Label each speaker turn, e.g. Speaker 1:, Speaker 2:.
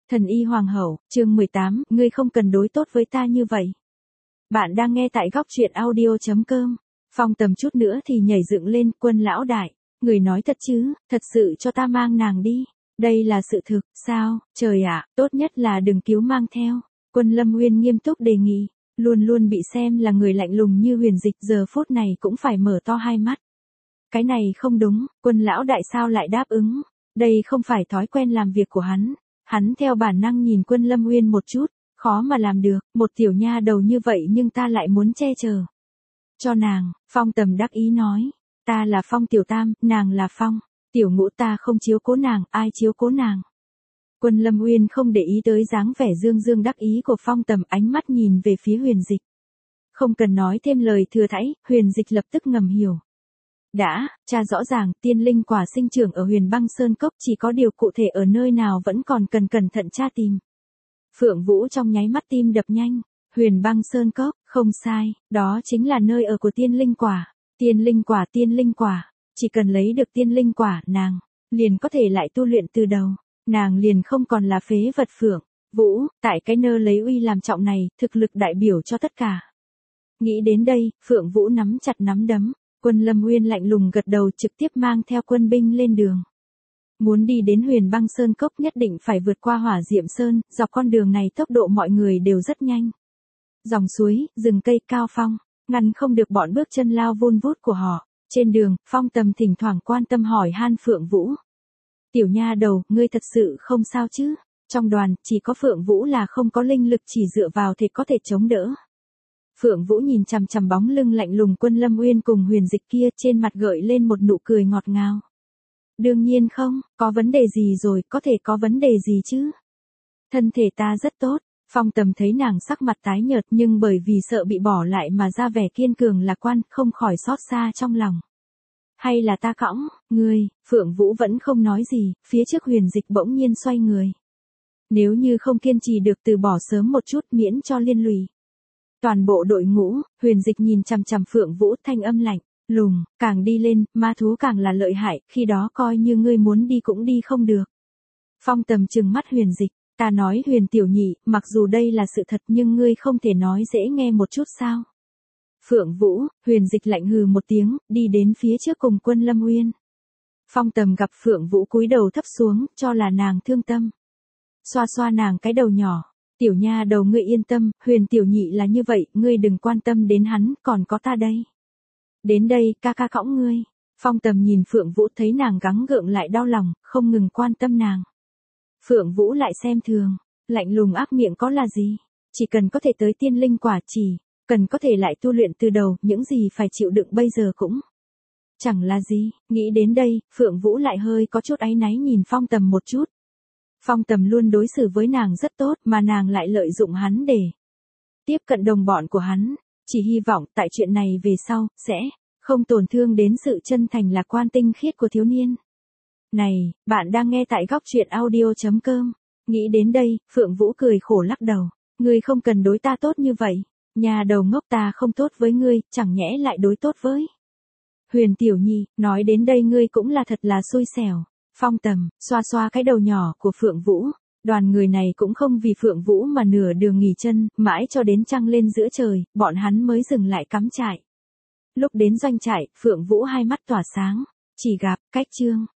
Speaker 1: Thần y hoàng hậu, chương 18, ngươi không cần đối tốt với ta như vậy. Bạn đang nghe tại góc truyện audio.com. Phong Tầm chút nữa thì nhảy dựng lên, Quân lão đại, người nói thật chứ, thật sự cho ta mang nàng đi. Đây là sự thực, sao, trời ạ, tốt nhất là đừng cứu mang theo. Quân Lâm Nguyên nghiêm túc đề nghị, luôn luôn bị xem là người lạnh lùng như Huyền Dịch giờ phút này cũng phải mở to hai mắt. Cái này không đúng, Quân lão đại sao lại đáp ứng, đây không phải thói quen làm việc của hắn. Hắn theo bản năng nhìn Quân Lâm Nguyên một chút, khó mà làm được, một tiểu nha đầu như vậy nhưng ta lại muốn che chở cho nàng. Phong Tầm đắc ý nói, ta là Phong tiểu tam, nàng là Phong tiểu ngũ, ta không chiếu cố nàng, ai chiếu cố nàng. Quân Lâm Nguyên không để ý tới dáng vẻ dương dương đắc ý của Phong Tầm, ánh mắt nhìn về phía Huyền Dịch. Không cần nói thêm lời thừa thãi, Huyền Dịch lập tức ngầm hiểu. Đã, cha rõ ràng, tiên linh quả sinh trưởng ở Huyền Băng Sơn Cốc, chỉ có điều cụ thể ở nơi nào vẫn còn cần cẩn thận tra tìm. Phượng Vũ trong nháy mắt tim đập nhanh, Huyền Băng Sơn Cốc, không sai, đó chính là nơi ở của tiên linh quả. Tiên linh quả, chỉ cần lấy được tiên linh quả, nàng liền có thể lại tu luyện từ đầu, nàng liền không còn là phế vật. Phượng Vũ, tại cái nơi lấy uy làm trọng này, thực lực đại biểu cho tất cả. Nghĩ đến đây, Phượng Vũ nắm chặt nắm đấm. Quân Lâm Nguyên lạnh lùng gật đầu, trực tiếp mang theo quân binh lên đường. Muốn đi đến Huyền Băng Sơn Cốc nhất định phải vượt qua Hỏa Diệm Sơn, dọc con đường này tốc độ mọi người đều rất nhanh. Dòng suối, rừng cây, cao phong, ngăn không được bọn bước chân lao vun vút của họ. Trên đường, Phong Tầm thỉnh thoảng quan tâm hỏi han Phượng Vũ. Tiểu nha đầu, ngươi thật sự không sao chứ? Trong đoàn, chỉ có Phượng Vũ là không có linh lực, chỉ dựa vào thể có thể chống đỡ. Phượng Vũ nhìn chằm chằm bóng lưng lạnh lùng Quân Lâm Nguyên cùng Huyền Dịch kia, trên mặt gợi lên một nụ cười ngọt ngào. Đương nhiên không, có vấn đề gì rồi, có thể có vấn đề gì chứ? Thân thể ta rất tốt. Phong Tầm thấy nàng sắc mặt tái nhợt nhưng bởi vì sợ bị bỏ lại mà ra vẻ kiên cường lạc quan, không khỏi xót xa trong lòng. Hay là ta cõng, ngươi? Phượng Vũ vẫn không nói gì, phía trước Huyền Dịch bỗng nhiên xoay người. Nếu như không kiên trì được từ bỏ sớm một chút miễn cho liên lụy toàn bộ đội ngũ. Huyền Dịch nhìn chằm chằm Phượng Vũ, thanh âm lạnh lùng, càng đi lên, ma thú càng là lợi hại, khi đó coi như ngươi muốn đi cũng đi không được. Phong Tầm trừng mắt Huyền Dịch, ta nói Huyền tiểu nhị, mặc dù đây là sự thật nhưng ngươi không thể nói dễ nghe một chút sao? Phượng Vũ, Huyền Dịch lạnh hừ một tiếng, đi đến phía trước cùng Quân Lâm Nguyên. Phong Tầm gặp Phượng Vũ cúi đầu thấp xuống, cho là nàng thương tâm. Xoa xoa nàng cái đầu nhỏ. Tiểu nha đầu, ngươi yên tâm, Huyền tiểu nhị là như vậy, ngươi đừng quan tâm đến hắn, còn có ta đây. Đến đây, ca ca cõng ngươi. Phong Tầm nhìn Phượng Vũ, thấy nàng gắng gượng lại đau lòng, không ngừng quan tâm nàng. Phượng Vũ lại xem thường, lạnh lùng ác miệng có là gì? Chỉ cần có thể tới tiên linh quả, chỉ cần có thể lại tu luyện từ đầu, những gì phải chịu đựng bây giờ cũng chẳng là gì. Nghĩ đến đây, Phượng Vũ lại hơi có chút áy náy nhìn Phong Tầm một chút. Phong Tầm luôn đối xử với nàng rất tốt mà nàng lại lợi dụng hắn để tiếp cận đồng bọn của hắn. Chỉ hy vọng tại chuyện này về sau, sẽ không tổn thương đến sự chân thành lạc quan tinh khiết của thiếu niên. Này, bạn đang nghe tại góc truyện audio.com. Nghĩ đến đây, Phượng Vũ cười khổ lắc đầu. Ngươi không cần đối ta tốt như vậy. Nhà đầu ngốc, ta không tốt với ngươi, chẳng nhẽ lại đối tốt với Huyền tiểu nhi. Nói đến đây ngươi cũng là thật là xui xẻo. Phong Tầm xoa xoa cái đầu nhỏ của Phượng Vũ. Đoàn người này cũng không vì Phượng Vũ mà nửa đường nghỉ chân, mãi cho đến trăng lên giữa trời, bọn hắn mới dừng lại cắm trại. Lúc đến doanh trại, Phượng Vũ hai mắt tỏa sáng, chỉ gặp cách chương